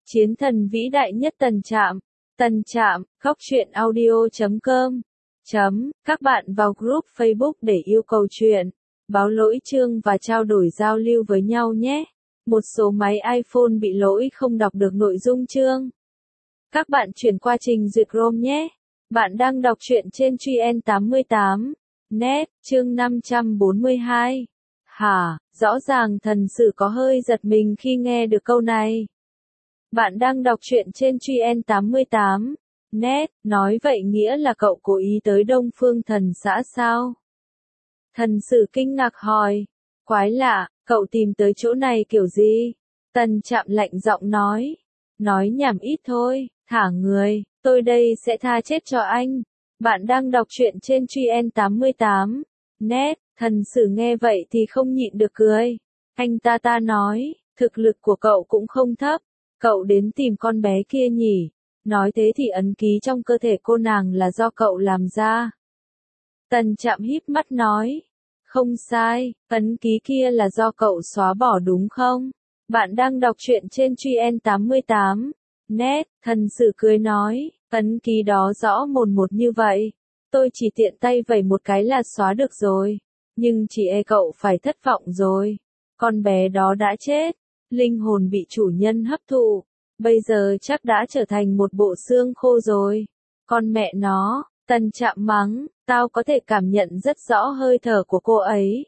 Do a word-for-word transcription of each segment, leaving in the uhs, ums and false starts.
Chiến thần vĩ đại nhất Tần Trạm. Tần Trạm, góc truyện audio chấm com. Chấm, các bạn vào group Facebook để yêu cầu chuyện, báo lỗi chương và trao đổi giao lưu với nhau nhé. Một số máy iPhone bị lỗi không đọc được nội dung chương. Các bạn chuyển qua trình duyệt Chrome nhé. Bạn đang đọc truyện trên Truyen tám mươi tám. Net, chương năm trăm bốn mươi hai. Hả, rõ ràng thần sử có hơi giật mình khi nghe được câu này. Bạn đang đọc truyện trên Truyen tám mươi tám. Net, nói vậy nghĩa là cậu cố ý tới Đông Phương Thần xã sao? Thần sử kinh ngạc hỏi. Quái lạ, cậu tìm tới chỗ này kiểu gì? Tần Trạm lạnh giọng nói. Nói nhảm ít thôi, thả người, tôi đây sẽ tha chết cho anh. Bạn đang đọc truyện trên Truyen tám mươi tám. Net, thần sử nghe vậy thì không nhịn được cười. Anh ta ta nói, thực lực của cậu cũng không thấp. Cậu đến tìm con bé kia nhỉ? Nói thế thì ấn ký trong cơ thể cô nàng là do cậu làm ra. Tần Trạm híp mắt nói. Không sai, ấn ký kia là do cậu xóa bỏ đúng không? Bạn đang đọc truyện trên Truyen tám mươi tám. Net, thần sử cười nói, ấn ký đó rõ mồn một như vậy. Tôi chỉ tiện tay vẩy một cái là xóa được rồi. Nhưng chỉ e cậu phải thất vọng rồi. Con bé đó đã chết. Linh hồn bị chủ nhân hấp thụ. Bây giờ chắc đã trở thành một bộ xương khô rồi. Con mẹ nó, Tần Trạm mắng, tao có thể cảm nhận rất rõ hơi thở của cô ấy.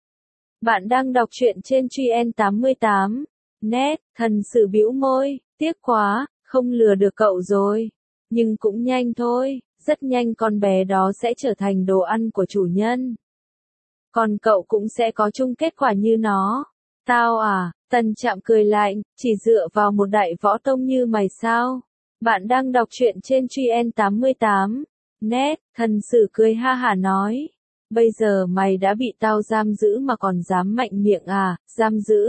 Bạn đang đọc truyện trên Truyen tám mươi tám. Net, thần sử bĩu môi, tiếc quá, không lừa được cậu rồi. Nhưng cũng nhanh thôi, rất nhanh con bé đó sẽ trở thành đồ ăn của chủ nhân. Còn cậu cũng sẽ có chung kết quả như nó. Tao à, Tần Trạm cười lạnh, chỉ dựa vào một đại võ tông như mày sao? Bạn đang đọc truyện trên Truyen tám mươi tám. Net, thần sử cười ha hả nói. Bây giờ mày đã bị tao giam giữ mà còn dám mạnh miệng à, giam giữ.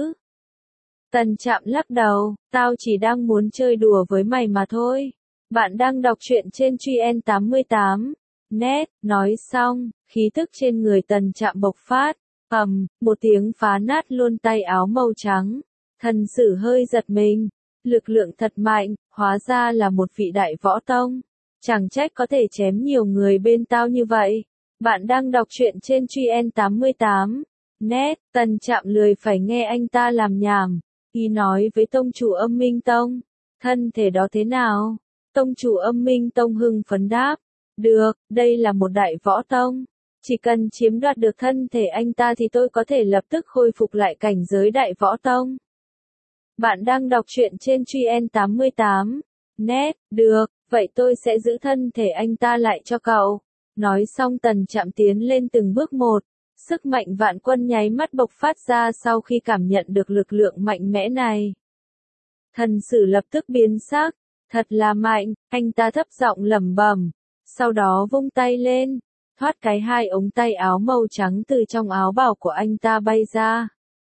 Tần Trạm lắc đầu, tao chỉ đang muốn chơi đùa với mày mà thôi. Bạn đang đọc truyện trên Truyen tám mươi tám. Net, nói xong, khí tức trên người Tần Trạm bộc phát. Ầm, một tiếng phá nát luôn tay áo màu trắng. Thần sử hơi giật mình. Lực lượng thật mạnh, hóa ra là một vị đại võ tông. Chẳng trách có thể chém nhiều người bên tao như vậy. Bạn đang đọc truyện trên Truyen tám mươi tám. Net, Tần Trạm lười phải nghe anh ta làm nhảm. Y nói với tông chủ Âm Minh Tông. Thân thể đó thế nào? Tông chủ Âm Minh Tông hưng phấn đáp. Được, đây là một đại võ tông. Chỉ cần chiếm đoạt được thân thể anh ta thì tôi có thể lập tức khôi phục lại cảnh giới đại võ tông. Bạn đang đọc truyện trên Truyen tám mươi tám. Net, được, vậy tôi sẽ giữ thân thể anh ta lại cho cậu. Nói xong Tần Trạm tiến lên từng bước một. Sức mạnh vạn quân nháy mắt bộc phát ra sau khi cảm nhận được lực lượng mạnh mẽ này. Thần sử lập tức biến sắc. Thật là mạnh, anh ta thấp giọng lẩm bẩm. Sau đó vung tay lên. Thoát cái hai ống tay áo màu trắng từ trong áo bào của anh ta bay ra.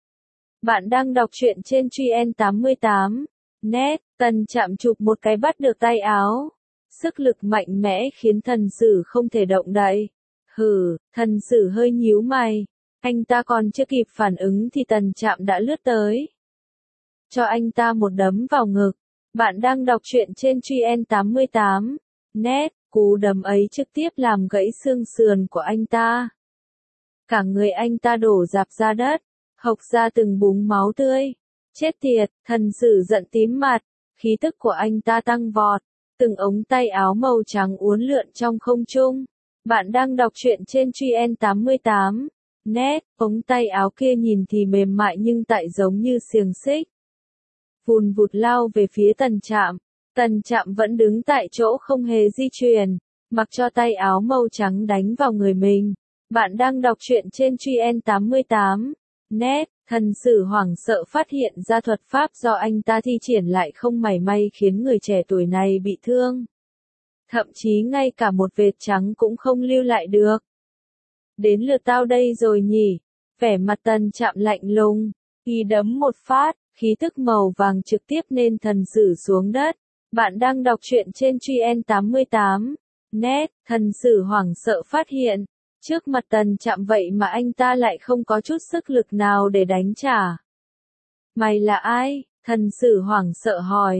Bạn đang đọc truyện trên Truyen tám mươi tám. Net, Tần Trạm chụp một cái bắt được tay áo. Sức lực mạnh mẽ khiến thần sử không thể động đậy. Hừ, thần sử hơi nhíu mày. Anh ta còn chưa kịp phản ứng thì Tần Trạm đã lướt tới. Cho anh ta một đấm vào ngực. Bạn đang đọc truyện trên Truyen tám mươi tám. Net, cú đấm ấy trực tiếp làm gãy xương sườn của anh ta. Cả người anh ta đổ rạp ra đất, hộc ra từng búng máu tươi. Chết tiệt, thần sử giận tím mặt, khí tức của anh ta tăng vọt, từng ống tay áo màu trắng uốn lượn trong không trung. Bạn đang đọc truyện trên Truyen tám mươi tám. Net, ống tay áo kia nhìn thì mềm mại nhưng tại giống như xiềng xích. Vùn vụt lao về phía Tần Trạm. Tần Trạm vẫn đứng tại chỗ không hề di chuyển, mặc cho tay áo màu trắng đánh vào người mình. Bạn đang đọc truyện trên Truyen tám mươi tám. Net, thần sử hoảng sợ phát hiện ra thuật pháp do anh ta thi triển lại không mảy may khiến người trẻ tuổi này bị thương. Thậm chí ngay cả một vệt trắng cũng không lưu lại được. Đến lượt tao đây rồi nhỉ? Vẻ mặt Tần Trạm lạnh lùng, y đấm một phát, khí tức màu vàng trực tiếp nên thần sử xuống đất. Bạn đang đọc truyện trên Truyen tám mươi tám. Net, thần sử hoảng sợ phát hiện. Trước mặt Tần Trạm vậy mà anh ta lại không có chút sức lực nào để đánh trả. Mày là ai? Thần sử hoảng sợ hỏi.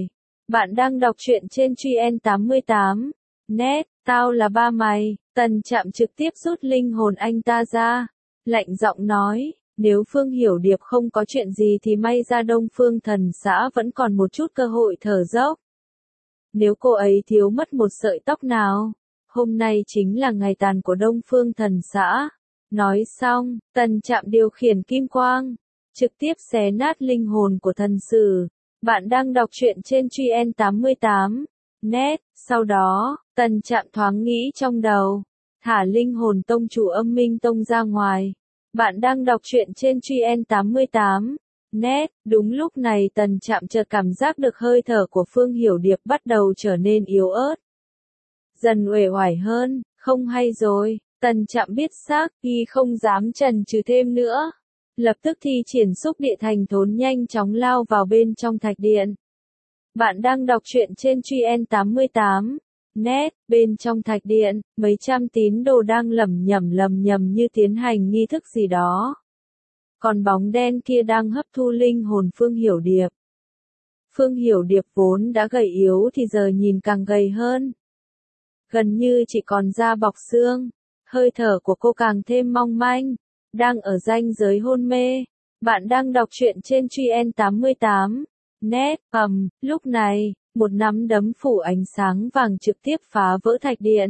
Bạn đang đọc truyện trên Truy En tám mươi tám. Net, tao là ba mày. Tần Trạm trực tiếp rút linh hồn anh ta ra. Lạnh giọng nói, nếu Phương Hiểu Điệp không có chuyện gì thì may ra Đông Phương Thần Xã vẫn còn một chút cơ hội thở dốc. Nếu cô ấy thiếu mất một sợi tóc nào, hôm nay chính là ngày tàn của Đông Phương Thần Xã. Nói xong, Tần Trạm điều khiển kim quang, trực tiếp xé nát linh hồn của thần sử. Bạn đang đọc truyện trên Truy En tám mươi tám. Net, sau đó, Tần Trạm thoáng nghĩ trong đầu, thả linh hồn tông chủ Âm Minh Tông ra ngoài. Bạn đang đọc truyện trên Truy En tám mươi tám. Net, đúng lúc này Tần Trạm chợt cảm giác được hơi thở của Phương Hiểu Điệp bắt đầu trở nên yếu ớt. Dần uể oải hơn, không hay rồi, Tần Trạm biết xác, y không dám chần chừ thêm nữa. Lập tức thi triển xúc địa thành thốn nhanh chóng lao vào bên trong thạch điện. Bạn đang đọc truyện trên Truy En tám mươi tám. Net, bên trong thạch điện, mấy trăm tín đồ đang lẩm nhẩm lầm nhầm như tiến hành nghi thức gì đó. Còn bóng đen kia đang hấp thu linh hồn Phương Hiểu Điệp. Phương Hiểu Điệp vốn đã gầy yếu thì giờ nhìn càng gầy hơn. Gần như chỉ còn da bọc xương, hơi thở của cô càng thêm mong manh, đang ở ranh giới hôn mê. Bạn đang đọc truyện trên Truy En tám mươi tám. Net, ầm, lúc này, một nắm đấm phủ ánh sáng vàng trực tiếp phá vỡ thạch điện.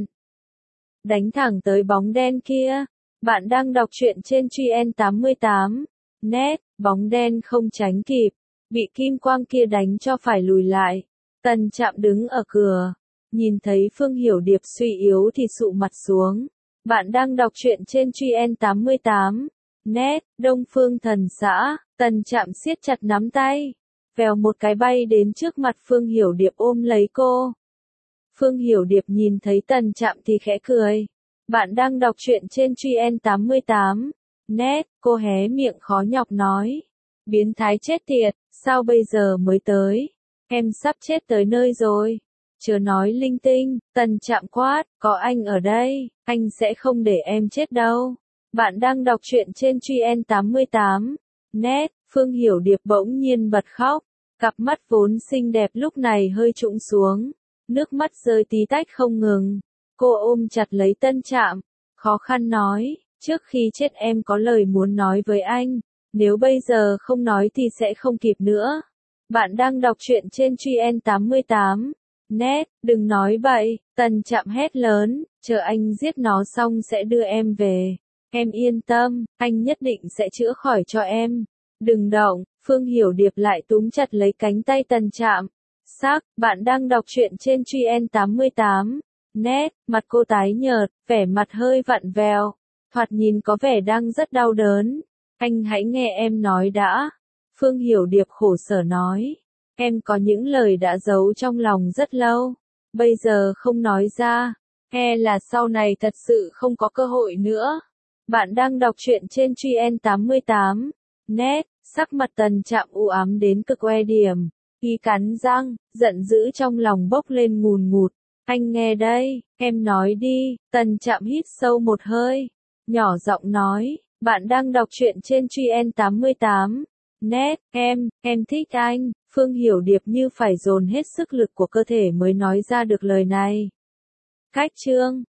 Đánh thẳng tới bóng đen kia. Bạn đang đọc truyện trên Truy En tám mươi tám. Net, bóng đen không tránh kịp, bị kim quang kia đánh cho phải lùi lại. Tần Trạm đứng ở cửa, nhìn thấy Phương Hiểu Điệp suy yếu thì sụ mặt xuống. Bạn đang đọc truyện trên Truy En tám mươi tám. Net, Đông Phương Thần Xã. Tần Trạm siết chặt nắm tay, vèo một cái bay đến trước mặt Phương Hiểu Điệp ôm lấy cô. Phương Hiểu Điệp nhìn thấy Tần Trạm thì khẽ cười. Bạn đang đọc truyện trên Truy En tám mươi tám. Net, cô hé miệng khó nhọc nói. Biến thái chết tiệt, sao bây giờ mới tới? Em sắp chết tới nơi rồi. Chớ nói linh tinh, Tần Trạm quát, có anh ở đây, anh sẽ không để em chết đâu. Bạn đang đọc truyện trên Truy En tám mươi tám. Net, Phương Hiểu Điệp bỗng nhiên bật khóc. Cặp mắt vốn xinh đẹp lúc này hơi trũng xuống. Nước mắt rơi tí tách không ngừng. Cô ôm chặt lấy Tần Trạm, khó khăn nói, trước khi chết em có lời muốn nói với anh. Nếu bây giờ không nói thì sẽ không kịp nữa. Bạn đang đọc truyện trên Truy En tám mươi tám. Net, đừng nói bậy, Tần Trạm hét lớn, chờ anh giết nó xong sẽ đưa em về. Em yên tâm, anh nhất định sẽ chữa khỏi cho em. Đừng động. Phương Hiểu Điệp lại túm chặt lấy cánh tay Tần Trạm. Xác, bạn đang đọc truyện trên Truy En tám mươi tám. Net, mặt cô tái nhợt, vẻ mặt hơi vặn vẹo, thoạt nhìn có vẻ đang rất đau đớn. Anh hãy nghe em nói đã. Phương Hiểu Điệp khổ sở nói. Em có những lời đã giấu trong lòng rất lâu. Bây giờ không nói ra, e là sau này thật sự không có cơ hội nữa. Bạn đang đọc truyện trên Truy En tám mươi tám. Net, sắc mặt Tần Trạm u ám đến cực oe điểm. Y cắn răng, giận dữ trong lòng bốc lên ngùn ngụt. Anh nghe đây, em nói đi. Tần Trạm hít sâu một hơi, nhỏ giọng nói, bạn đang đọc truyện trên Truy En tám mươi tám. Net, em, em thích anh. Phương Hiểu Điệp như phải dồn hết sức lực của cơ thể mới nói ra được lời này. Cách chương